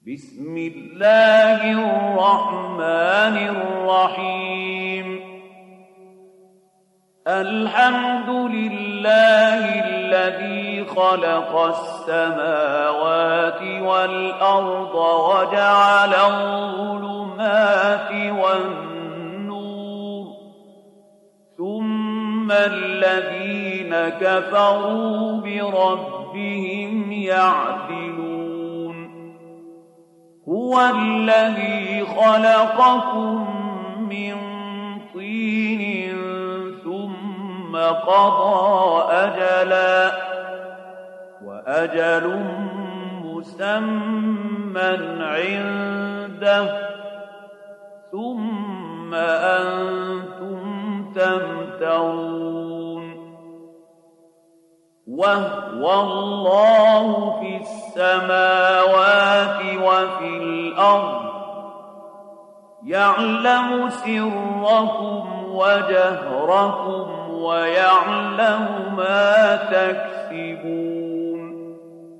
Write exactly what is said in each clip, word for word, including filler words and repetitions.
بسم الله الرحمن الرحيم الحمد لله الذي خلق السماوات والأرض وجعل الظلمات والنور ثم الذين كفروا بربهم يعدلون هو الذي خلقكم من طين ثم قضى أجلا وأجل مسمى عنده ثم أنتم تمترون وهو الله في السماوات وفي الأرض يعلم سركم وجهركم ويعلم ما تكسبون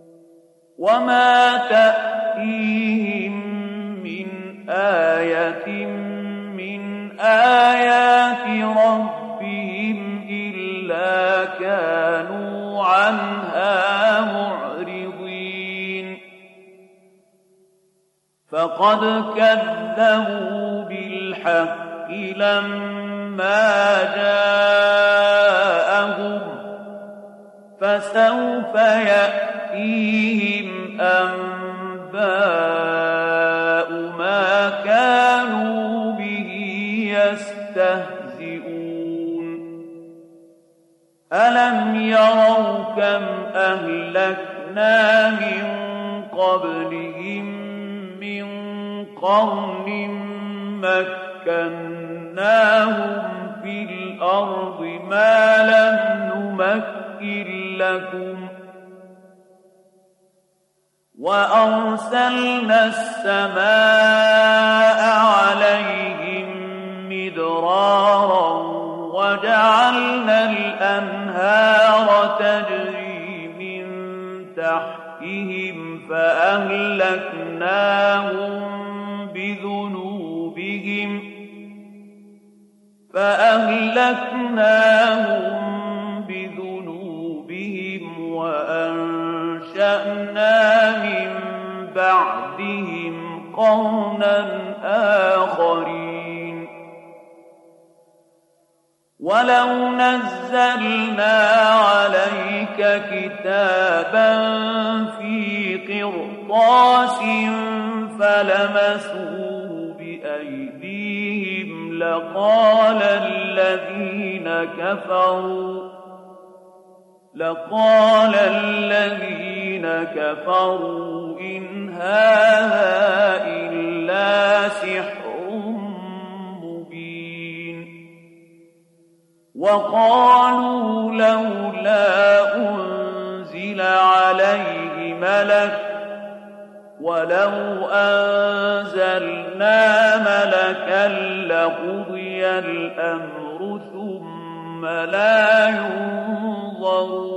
وما تأتيهم من آية من آيات ربهم إلا كانوا عنها معرضين فقد كذبوا بالحق لما جاءهم فسوف يأتيهم أنباء ما كانوا به يستهزئون ألم يروا كم أهلكنا من قبلهم من قرن مكناهم في الأرض ما لم نمكن لكم وأرسلنا السماء عليهم مدرارا وجعلنا الأنهار تجري من تحتهم فأهلكناهم بذنوبهم فأهلكناهم بذنوبهم وأنشأنا من بعدهم قرنا آخرين ولو نزلنا عليك كتابا في قرطاس فلمسوه بأيديهم لقال الذين كفروا لقال الذين كفروا إن هذا إلا سحر وقالوا لولا أنزل عليه ملك ولو أنزلنا ملكا لقضي الأمر ثم لا ينظرون